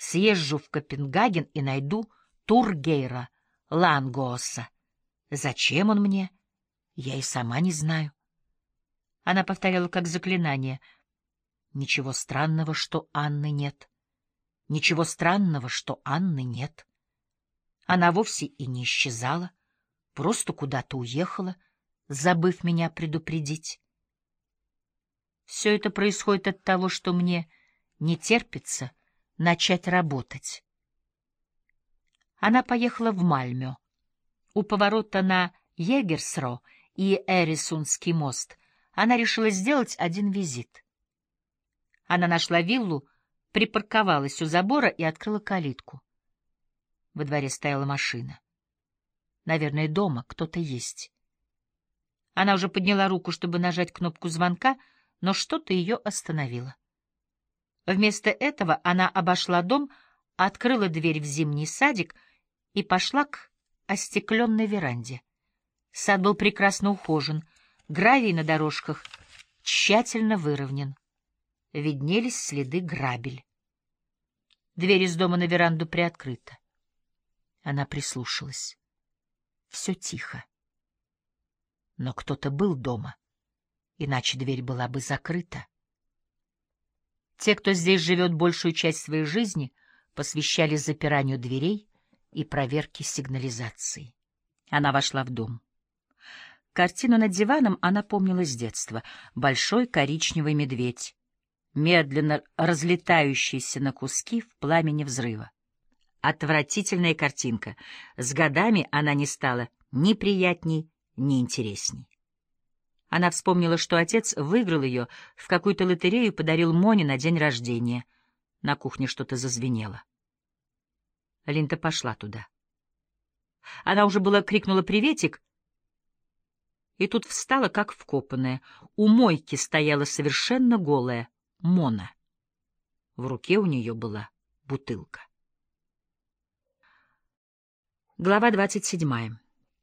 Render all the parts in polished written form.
съезжу в Копенгаген и найду Тургейра Лангооса. Зачем он мне? Я и сама не знаю. Она повторяла как заклинание. Ничего странного, что Анны нет. Ничего странного, что Анны нет. Она вовсе и не исчезала, просто куда-то уехала, забыв меня предупредить. Все это происходит от того, что мне не терпится начать работать. Она поехала в Мальмё. У поворота на Егерсро и Эрисунский мост она решила сделать один визит. Она нашла виллу, припарковалась у забора и открыла калитку. Во дворе стояла машина. Наверное, дома кто-то есть. Она уже подняла руку, чтобы нажать кнопку звонка, но что-то ее остановило. Вместо этого она обошла дом, открыла дверь в зимний садик и пошла к остекленной веранде. Сад был прекрасно ухожен, гравий на дорожках тщательно выровнен. Виднелись следы грабель. Дверь из дома на веранду приоткрыта. Она прислушалась. Все тихо. Но кто-то был дома, иначе дверь была бы закрыта. Те, кто здесь живет большую часть своей жизни, посвящали запиранию дверей и проверке сигнализации. Она вошла в дом. Картину над диваном она помнила с детства. Большой коричневый медведь, медленно разлетающийся на куски в пламени взрыва. Отвратительная картинка. С годами она не стала ни приятней, ни интересней. Она вспомнила, что отец выиграл ее в какую-то лотерею и подарил Моне на день рождения. На кухне что-то зазвенело. Линда пошла туда. Она уже было крикнула «приветик», и тут встала, как вкопанная. У мойки стояла совершенно голая Мона. В руке у нее была бутылка. Глава 27.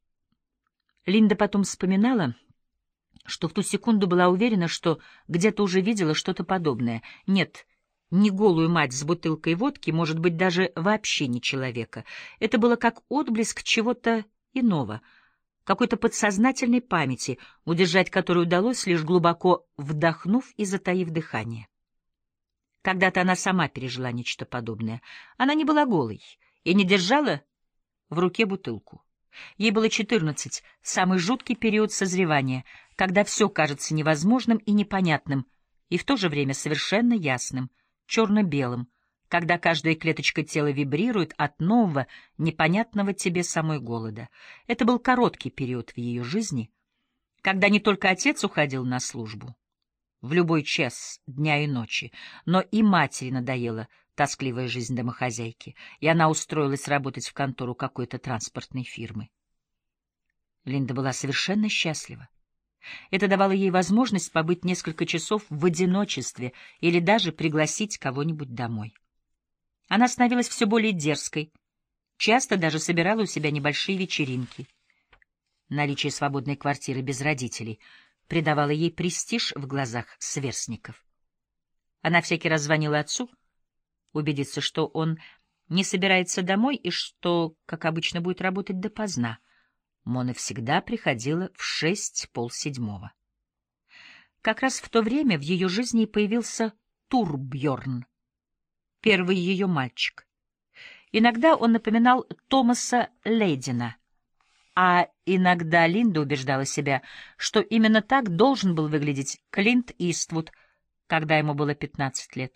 Линда потом вспоминала, что в ту секунду была уверена, что где-то уже видела что-то подобное. Нет, не голую мать с бутылкой водки, может быть, даже вообще не человека. Это было как отблеск чего-то иного, какой-то подсознательной памяти, удержать которую удалось, лишь глубоко вдохнув и затаив дыхание. Когда-то она сама пережила нечто подобное. Она не была голой и не держала в руке бутылку. Ей было 14, самый жуткий период созревания, когда все кажется невозможным и непонятным, и в то же время совершенно ясным, черно-белым, когда каждая клеточка тела вибрирует от нового, непонятного тебе самой голода. Это был короткий период в ее жизни, когда не только отец уходил на службу в любой час дня и ночи, но и матери надоела тоскливая жизнь домохозяйки, и она устроилась работать в контору какой-то транспортной фирмы. Линда была совершенно счастлива. Это давало ей возможность побыть несколько часов в одиночестве или даже пригласить кого-нибудь домой. Она становилась все более дерзкой, часто даже собирала у себя небольшие вечеринки. Наличие свободной квартиры без родителей придавало ей престиж в глазах сверстников. Она всякий раз звонила отцу, убедиться, что он не собирается домой и что, как обычно, будет работать допоздна. Мона всегда приходила в 6:30. Как раз в то время в ее жизни появился Турбьорн, первый ее мальчик. Иногда он напоминал Томаса Лейдена, а иногда Линда убеждала себя, что именно так должен был выглядеть Клинт Иствуд, когда ему было 15 лет.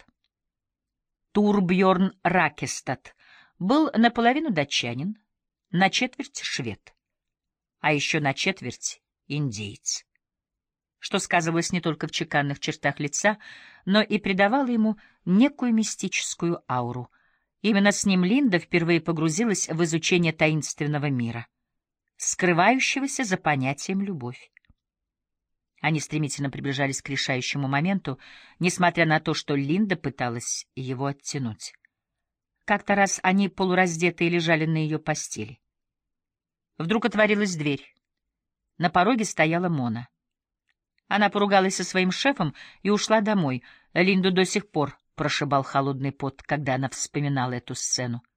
Турбьорн Ракестад был наполовину датчанин, на четверть швед, а еще на четверть индеец, что сказывалось не только в чеканных чертах лица, но и придавало ему некую мистическую ауру. Именно с ним Линда впервые погрузилась в изучение таинственного мира, скрывающегося за понятием «любовь». Они стремительно приближались к решающему моменту, несмотря на то, что Линда пыталась его оттянуть. Как-то раз они полураздетые лежали на ее постели. Вдруг отворилась дверь. На пороге стояла Мона. Она поругалась со своим шефом и ушла домой. Линду до сих пор прошибал холодный пот, когда она вспоминала эту сцену.